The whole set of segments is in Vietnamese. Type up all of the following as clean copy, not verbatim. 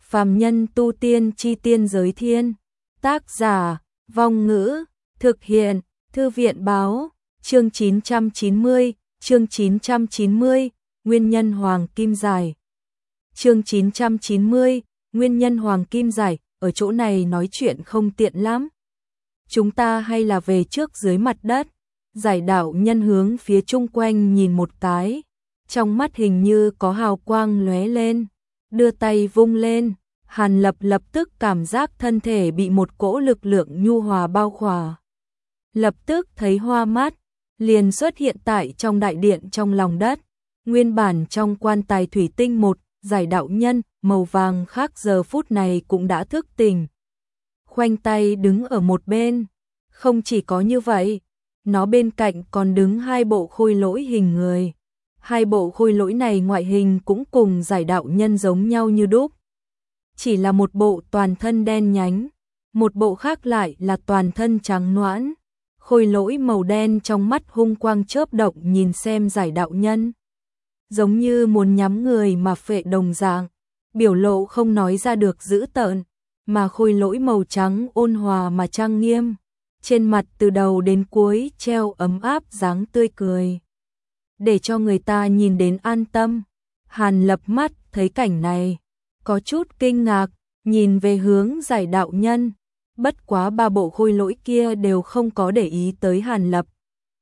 Phàm nhân tu tiên chi tiên giới thiên. Tác giả, Vong Ngữ. Thực hiện, Thư viện báo. Chương 990, chương 990, Nguyên nhân Hoàng Kim Giải. Chương 990, Nguyên nhân Hoàng Kim Giải, ở chỗ này nói chuyện không tiện lắm. Chúng ta hay là về trước dưới mặt đất. Giải đạo nhân hướng phía chung quanh nhìn một cái, trong mắt hình như có hào quang lóe lên, đưa tay vung lên, Hàn Lập lập tức cảm giác thân thể bị một cỗ lực lượng nhu hòa bao khỏa. Lập tức thấy hoa mắt, liền xuất hiện tại trong đại điện trong lòng đất. Nguyên bản trong quan tài thủy tinh một, giải đạo nhân màu vàng khác giờ phút này cũng đã thức tỉnh. Khoanh tay đứng ở một bên, không chỉ có như vậy, nó bên cạnh còn đứng hai bộ khôi lỗi hình người. Hai bộ khôi lỗi này ngoại hình cũng cùng giải đạo nhân giống nhau như đúc. Chỉ là một bộ toàn thân đen nhánh, một bộ khác lại là toàn thân trắng nõn. Khôi lỗi màu đen trong mắt hung quang chớp động nhìn xem giải đạo nhân, giống như muốn nhắm người mà phệ đồng dạng, biểu lộ không nói ra được dữ tợn, mà khôi lỗi màu trắng ôn hòa mà trang nghiêm, trên mặt từ đầu đến cuối treo ấm áp dáng tươi cười, để cho người ta nhìn đến an tâm. Hàn Lập mắt thấy cảnh này, có chút kinh ngạc, nhìn về hướng giải đạo nhân. Bất quá ba bộ khôi lỗi kia đều không có để ý tới Hàn Lập.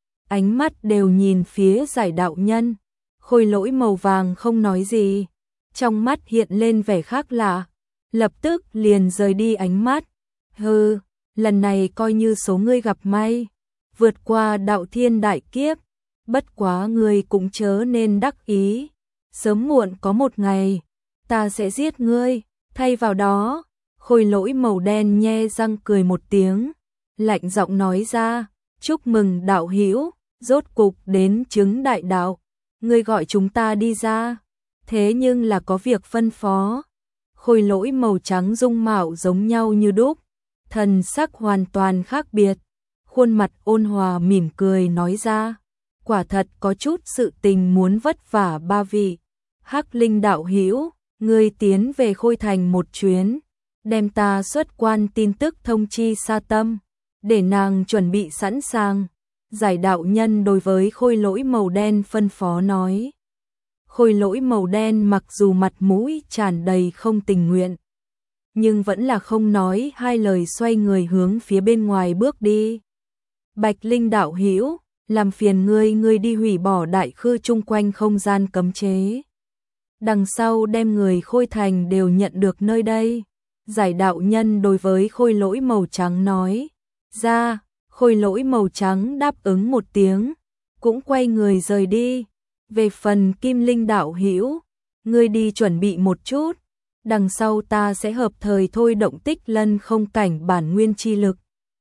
Ánh mắt đều nhìn phía giải đạo nhân. Khôi lỗi màu vàng không nói gì, trong mắt hiện lên vẻ khác lạ, lập tức liền rời đi ánh mắt. Hừ, lần này coi như số ngươi gặp may, vượt qua đạo thiên đại kiếp. Bất quá ngươi cũng chớ nên đắc ý, sớm muộn có một ngày, ta sẽ giết ngươi, thay vào đó. Khôi lỗi màu đen nhe răng cười một tiếng, lạnh giọng nói ra, chúc mừng đạo hữu, rốt cục đến chứng đại đạo, ngươi gọi chúng ta đi ra, thế nhưng là có việc phân phó. Khôi lỗi màu trắng dung mạo giống nhau như đúc, thần sắc hoàn toàn khác biệt, khuôn mặt ôn hòa mỉm cười nói ra, quả thật có chút sự tình muốn vất vả ba vị. Hắc Linh đạo hữu, ngươi tiến về Khôi Thành một chuyến, đem ta xuất quan tin tức thông chi Sa Tâm, để nàng chuẩn bị sẵn sàng. Giải đạo nhân đối với khôi lỗi màu đen phân phó nói. Khôi lỗi màu đen mặc dù mặt mũi tràn đầy không tình nguyện, nhưng vẫn là không nói hai lời xoay người hướng phía bên ngoài bước đi. Bạch Linh đạo hữu, làm phiền ngươi đi hủy bỏ đại khư chung quanh không gian cấm chế. Đằng sau đem người Khôi Thành đều nhận được nơi đây. Giải đạo nhân đối với khôi lỗi màu trắng nói ra. Khôi lỗi màu trắng đáp ứng một tiếng, cũng quay người rời đi. Về phần Kim Linh đạo hữu, ngươi đi chuẩn bị một chút, đằng sau ta sẽ hợp thời thôi động tích lân không cảnh bản nguyên chi lực,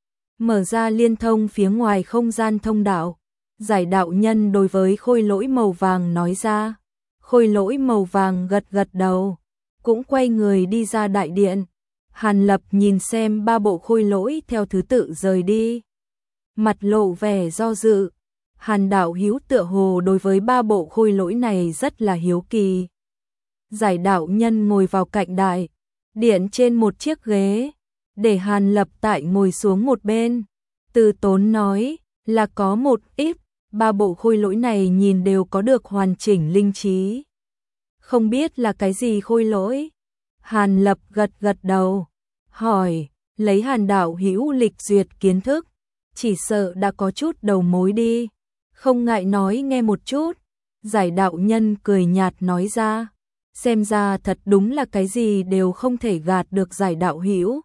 mở ra liên thông phía ngoài không gian thông đạo. Giải đạo nhân đối với khôi lỗi màu vàng nói ra. Khôi lỗi màu vàng gật gật đầu, cũng quay người đi ra đại điện. Hàn Lập nhìn xem ba bộ khôi lỗi theo thứ tự rời đi, mặt lộ vẻ do dự. Hàn đạo hữu tựa hồ đối với ba bộ khôi lỗi này rất là hiếu kỳ. Giải đạo nhân ngồi vào cạnh đại điện trên một chiếc ghế, để Hàn Lập tại ngồi xuống một bên, từ tốn nói là có một ít. Ba bộ khôi lỗi này nhìn đều có được hoàn chỉnh linh trí, không biết là cái gì khôi lỗi. Hàn Lập gật gật đầu, hỏi, lấy Hàn đạo hữu lịch duyệt kiến thức, chỉ sợ đã có chút đầu mối đi, không ngại nói nghe một chút. Giải đạo nhân cười nhạt nói ra, xem ra thật đúng là cái gì đều không thể gạt được giải đạo hữu.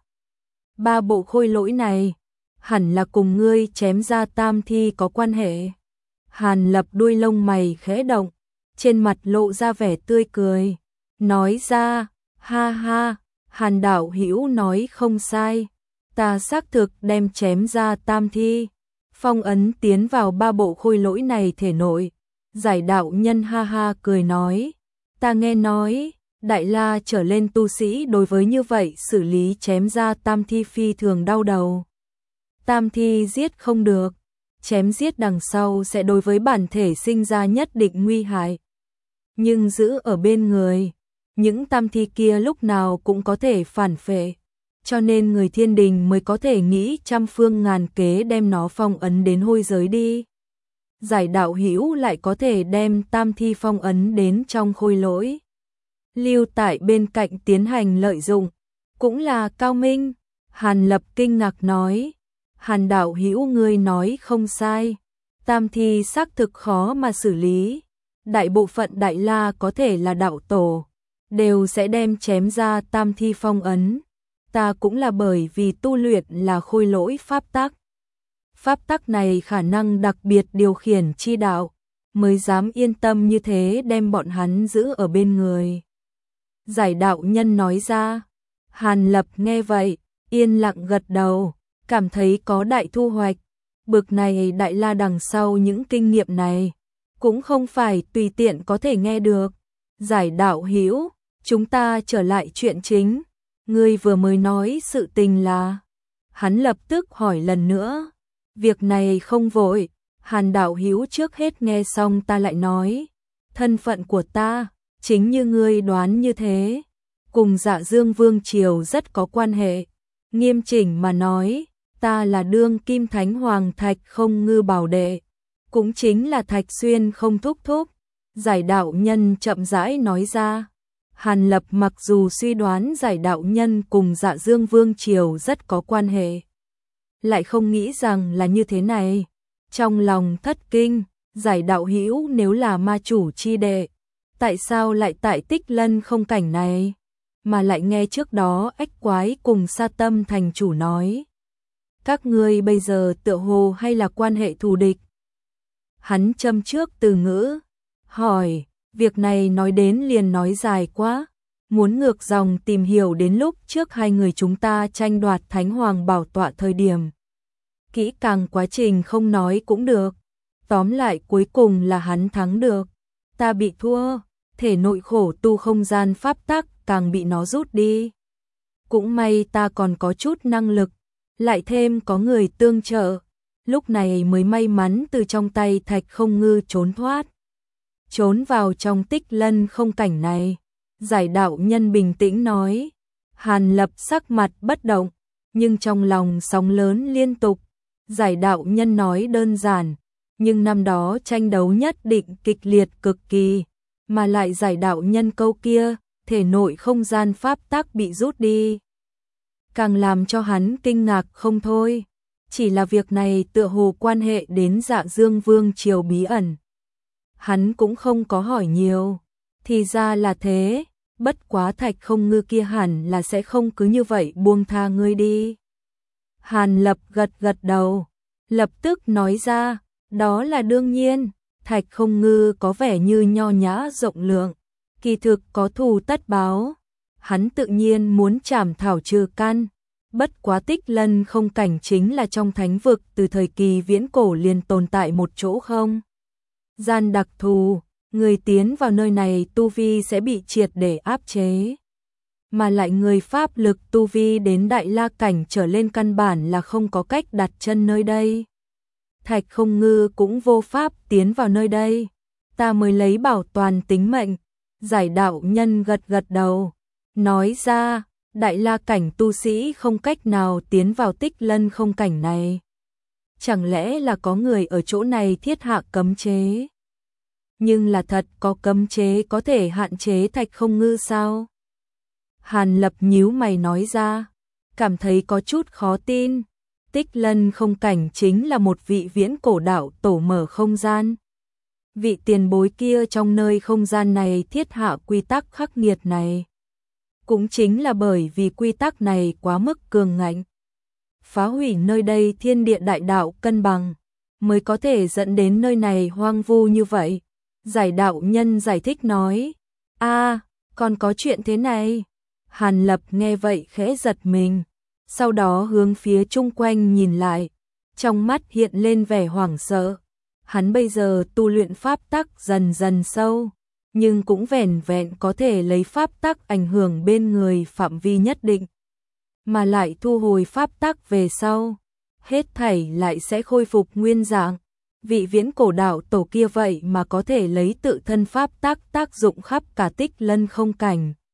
Ba bộ khôi lỗi này, hẳn là cùng ngươi chém ra tam thi có quan hệ. Hàn Lập đuôi lông mày khẽ động, trên mặt lộ ra vẻ tươi cười, nói ra, ha ha, Hàn đạo hữu nói không sai, ta xác thực đem chém ra tam thi, phong ấn tiến vào ba bộ khôi lỗi này thể nội. Giải đạo nhân ha ha cười nói, ta nghe nói, Đại La trở lên tu sĩ đối với như vậy xử lý chém ra tam thi phi thường đau đầu. Tam thi giết không được, chém giết đằng sau sẽ đối với bản thể sinh ra nhất định nguy hại. Nhưng giữ ở bên người, những tam thi kia lúc nào cũng có thể phản phệ, cho nên người thiên đình mới có thể nghĩ trăm phương ngàn kế đem nó phong ấn đến hôi giới đi. Giải đạo hữu lại có thể đem tam thi phong ấn đến trong khôi lỗi, lưu tại bên cạnh tiến hành lợi dụng, cũng là cao minh. Hàn Lập kinh ngạc nói, Hàn đạo hữu ngươi nói không sai, tam thi xác thực khó mà xử lý, đại bộ phận đại la có thể là đạo tổ, đều sẽ đem chém ra tam thi phong ấn, ta cũng là bởi vì tu luyện là khôi lỗi pháp tắc. Pháp tắc này khả năng đặc biệt điều khiển chi đạo, mới dám yên tâm như thế đem bọn hắn giữ ở bên người. Giải đạo nhân nói ra, Hàn Lập nghe vậy, yên lặng gật đầu, cảm thấy có đại thu hoạch. Bực này đại la đằng sau những kinh nghiệm này, cũng không phải tùy tiện có thể nghe được. Giải đạo hữu, chúng ta trở lại chuyện chính. Ngươi vừa mới nói sự tình là... Hắn lập tức hỏi lần nữa. Việc này không vội, Hàn đạo hữu trước hết nghe xong ta lại nói. Thân phận của ta, chính như ngươi đoán như thế, cùng Dạ Dương Vương Triều rất có quan hệ. Nghiêm chỉnh mà nói, ta là đương kim thánh hoàng Thạch Không Ngư bảo đệ, cũng chính là Thạch Xuyên không thúc thúc. Giải đạo nhân chậm rãi nói ra. Hàn Lập mặc dù suy đoán giải đạo nhân cùng Dạ Dương Vương Triều rất có quan hệ, lại không nghĩ rằng là như thế này. Trong lòng thất kinh, giải đạo hữu nếu là ma chủ chi đệ, tại sao lại tại Tích Lân không cảnh này, mà lại nghe trước đó Ách Quái cùng Sa Tâm thành chủ nói. Các ngươi bây giờ tựa hồ hay là quan hệ thù địch. Hắn châm trước từ ngữ, hỏi, việc này nói đến liền nói dài quá, muốn ngược dòng tìm hiểu đến lúc trước hai người chúng ta tranh đoạt Thánh Hoàng bảo tọa thời điểm. Kỹ càng quá trình không nói cũng được, tóm lại cuối cùng là hắn thắng được, ta bị thua, thể nội khổ tu không gian pháp tắc càng bị nó rút đi. Cũng may ta còn có chút năng lực, lại thêm có người tương trợ, lúc này mới may mắn từ trong tay Thạch Không Ngư trốn thoát. Trốn vào trong Tích Lân không cảnh này, giải đạo nhân bình tĩnh nói. Hàn Lập sắc mặt bất động, nhưng trong lòng sóng lớn liên tục. Giải đạo nhân nói đơn giản, nhưng năm đó tranh đấu nhất định kịch liệt cực kỳ, mà lại giải đạo nhân câu kia, thể nội không gian pháp tắc bị rút đi, càng làm cho hắn kinh ngạc không thôi. Chỉ là việc này tựa hồ quan hệ đến Dạ Dương Vương Triều bí ẩn. Hắn cũng không có hỏi nhiều, thì ra là thế, bất quá Thạch Không Ngư kia hẳn là sẽ không cứ như vậy buông tha ngươi đi. Hàn Lập gật gật đầu, lập tức nói ra, đó là đương nhiên. Thạch Không Ngư có vẻ như nho nhã rộng lượng, kỳ thực có thù tất báo, hắn tự nhiên muốn trảm thảo trừ căn. Bất quá Tích Lân không cảnh chính là trong thánh vực từ thời kỳ viễn cổ liền tồn tại một chỗ không gian đặc thù, người tiến vào nơi này tu vi sẽ bị triệt để áp chế, mà lại người pháp lực tu vi đến đại la cảnh trở lên căn bản là không có cách đặt chân nơi đây. Thạch Không Ngư cũng vô pháp tiến vào nơi đây, ta mới lấy bảo toàn tính mệnh. Giải đạo nhân gật gật đầu, nói ra, đại la cảnh tu sĩ không cách nào tiến vào Tích Lân không cảnh này. Chẳng lẽ là có người ở chỗ này thiết hạ cấm chế? Nhưng là thật có cấm chế có thể hạn chế Thạch Không Ngư sao? Hàn Lập nhíu mày nói ra, cảm thấy có chút khó tin. Tích Lân không cảnh chính là một vị viễn cổ đạo tổ mở không gian. Vị tiền bối kia trong nơi không gian này thiết hạ quy tắc khắc nghiệt này, cũng chính là bởi vì quy tắc này quá mức cường ngạnh, phá hủy nơi đây thiên địa đại đạo cân bằng, mới có thể dẫn đến nơi này hoang vu như vậy. Giải đạo nhân giải thích nói, còn có chuyện thế này. Hàn Lập nghe vậy khẽ giật mình, sau đó hướng phía chung quanh nhìn lại, trong mắt hiện lên vẻ hoảng sợ. Hắn bây giờ tu luyện pháp tắc dần dần sâu, nhưng cũng vẻn vẹn có thể lấy pháp tắc ảnh hưởng bên người phạm vi nhất định, mà lại thu hồi pháp tắc về sau, hết thảy lại sẽ khôi phục nguyên dạng. Vị viễn cổ đạo tổ kia vậy mà có thể lấy tự thân pháp tắc tác dụng khắp cả Tích Lân không cảnh,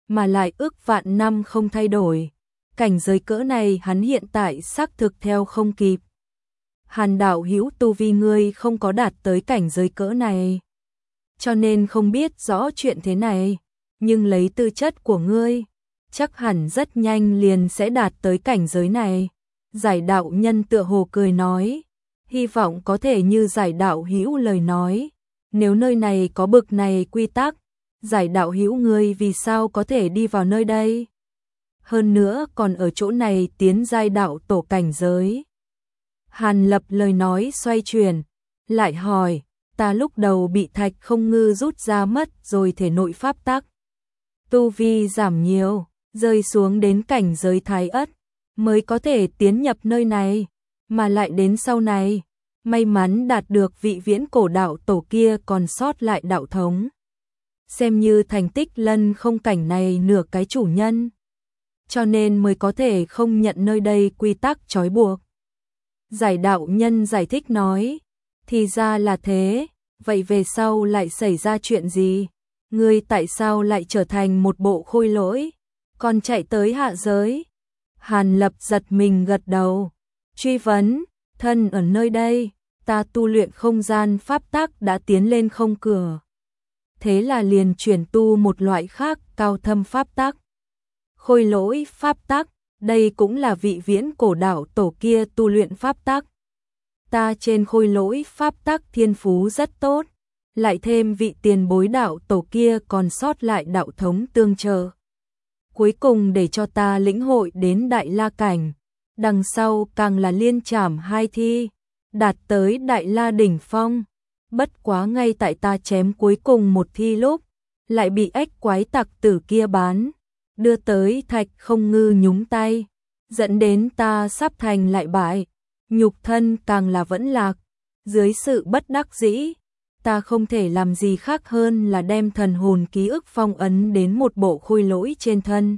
mà lại ước vạn năm không thay đổi. Cảnh giới cỡ này hắn hiện tại xác thực theo không kịp. Hàn đạo hữu, tu vi ngươi không có đạt tới cảnh giới cỡ này, cho nên không biết rõ chuyện thế này, nhưng lấy tư chất của ngươi, chắc hẳn rất nhanh liền sẽ đạt tới cảnh giới này. Giải đạo nhân tựa hồ cười nói, hy vọng có thể như giải đạo hữu lời nói, nếu nơi này có bực này quy tắc, giải đạo hữu ngươi vì sao có thể đi vào nơi đây? Hơn nữa còn ở chỗ này tiến giai đạo tổ cảnh giới. Hàn Lập lời nói xoay chuyển, lại hỏi, ta lúc đầu bị Thạch Không Ngư rút ra mất rồi thể nội pháp tắc. Tu vi giảm nhiều, rơi xuống đến cảnh giới thái ất, mới có thể tiến nhập nơi này, mà lại đến sau này, may mắn đạt được vị viễn cổ đạo tổ kia còn sót lại đạo thống. Xem như thành tích lân không cảnh này nửa cái chủ nhân, cho nên mới có thể không nhận nơi đây quy tắc trói buộc. Giải đạo nhân giải thích nói, thì ra là thế, vậy về sau lại xảy ra chuyện gì? Ngươi tại sao lại trở thành một bộ khôi lỗi, còn chạy tới hạ giới? Hàn Lập giật mình gật đầu, truy vấn, thân ở nơi đây, ta tu luyện không gian pháp tắc đã tiến lên không cửa. Thế là liền chuyển tu một loại khác cao thâm pháp tắc. Khôi lỗi pháp tắc, đây cũng là vị viễn cổ đạo tổ kia tu luyện pháp tắc. Ta trên khôi lỗi pháp tắc thiên phú rất tốt, lại thêm vị tiền bối đạo tổ kia còn sót lại đạo thống tương trợ. Cuối cùng để cho ta lĩnh hội đến đại la cảnh, đằng sau càng là liên trảm hai thi, đạt tới đại la đỉnh phong. Bất quá ngay tại ta chém cuối cùng một thi lúc, lại bị ếch quái tặc tử kia bán, đưa tới Thạch Không Ngư nhúng tay, dẫn đến ta sắp thành lại bại, nhục thân càng là vẫn lạc. Dưới sự bất đắc dĩ, ta không thể làm gì khác hơn là đem thần hồn ký ức phong ấn đến một bộ khôi lỗi trên thân.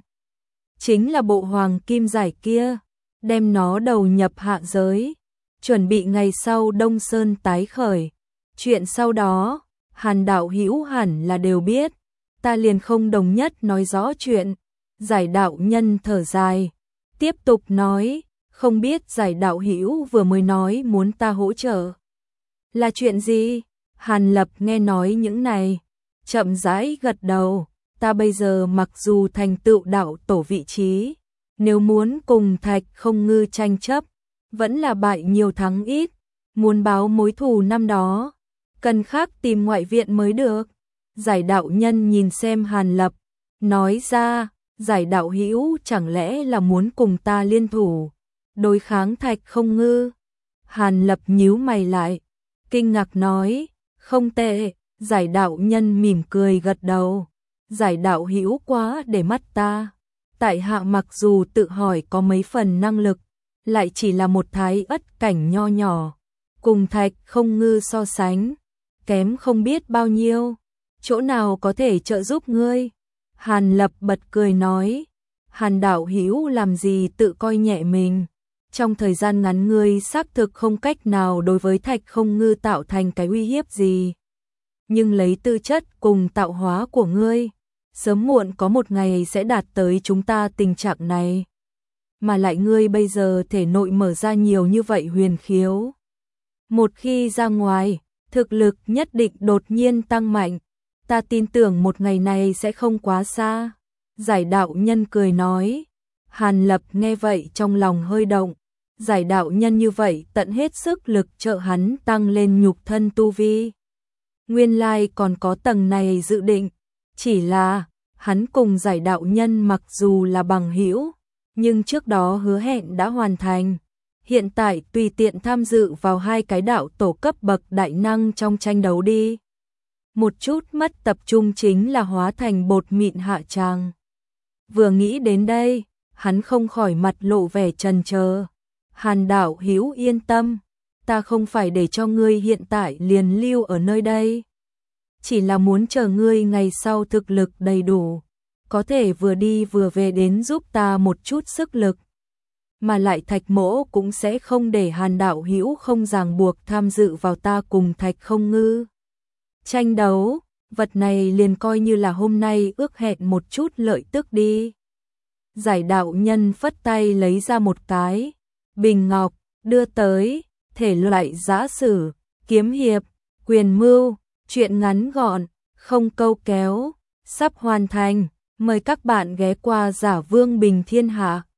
Chính là bộ hoàng kim giải kia, đem nó đầu nhập hạ giới, chuẩn bị ngày sau Đông Sơn tái khởi. Chuyện sau đó, Hàn đạo hữu hẳn là đều biết, ta liền không đồng nhất nói rõ chuyện. Giải đạo nhân thở dài, tiếp tục nói, không biết giải đạo hữu vừa mới nói muốn ta hỗ trợ là chuyện gì? Hàn Lập nghe nói những này, chậm rãi gật đầu, ta bây giờ mặc dù thành tựu đạo tổ vị trí, nếu muốn cùng Thạch Không Ngư tranh chấp, vẫn là bại nhiều thắng ít, muốn báo mối thù năm đó, cần khác tìm ngoại viện mới được. Giải đạo nhân nhìn xem Hàn Lập, nói ra, giải đạo hữu chẳng lẽ là muốn cùng ta liên thủ, đối kháng Thạch Không Ngư? Hàn Lập nhíu mày lại, kinh ngạc nói, không tệ. Giải đạo nhân mỉm cười gật đầu, giải đạo hữu quá để mắt ta. Tại hạ mặc dù tự hỏi có mấy phần năng lực, lại chỉ là một thái ất cảnh nho nhỏ, cùng Thạch Không Ngư so sánh, kém không biết bao nhiêu, chỗ nào có thể trợ giúp ngươi? Hàn Lập bật cười nói, Hàn đạo hữu làm gì tự coi nhẹ mình, trong thời gian ngắn ngươi xác thực không cách nào đối với Thạch Không Ngư tạo thành cái uy hiếp gì. Nhưng lấy tư chất cùng tạo hóa của ngươi, sớm muộn có một ngày sẽ đạt tới chúng ta tình trạng này. Mà lại ngươi bây giờ thể nội mở ra nhiều như vậy huyền khiếu, một khi ra ngoài, thực lực nhất định đột nhiên tăng mạnh. Ta tin tưởng một ngày này sẽ không quá xa. Giải đạo nhân cười nói. Hàn Lập nghe vậy trong lòng hơi động. Giải đạo nhân như vậy tận hết sức lực trợ hắn tăng lên nhục thân tu vi. Nguyên lai còn có tầng này dự định. Chỉ là hắn cùng giải đạo nhân mặc dù là bằng hữu, nhưng trước đó hứa hẹn đã hoàn thành. Hiện tại tùy tiện tham dự vào hai cái đạo tổ cấp bậc đại năng trong tranh đấu đi. Một chút mất tập trung chính là hóa thành bột mịn hạ tràng. Vừa nghĩ đến đây, hắn không khỏi mặt lộ vẻ chần chờ. Hàn đạo hữu yên tâm, ta không phải để cho ngươi hiện tại liền lưu ở nơi đây. Chỉ là muốn chờ ngươi ngày sau thực lực đầy đủ, có thể vừa đi vừa về đến giúp ta một chút sức lực. Mà lại Thạch Mỗ cũng sẽ không để Hàn đạo hữu không ràng buộc tham dự vào ta cùng Thạch Không Ngư tranh đấu. vật này liền coi như là hôm nay ước hẹn một chút lợi tức đi. Giải đạo nhân phất tay lấy ra một cái bình ngọc, đưa tới, thể loại giã sử, kiếm hiệp, quyền mưu, truyện ngắn gọn, không câu kéo, sắp hoàn thành, mời các bạn ghé qua Giả Vương Bình Thiên Hạ.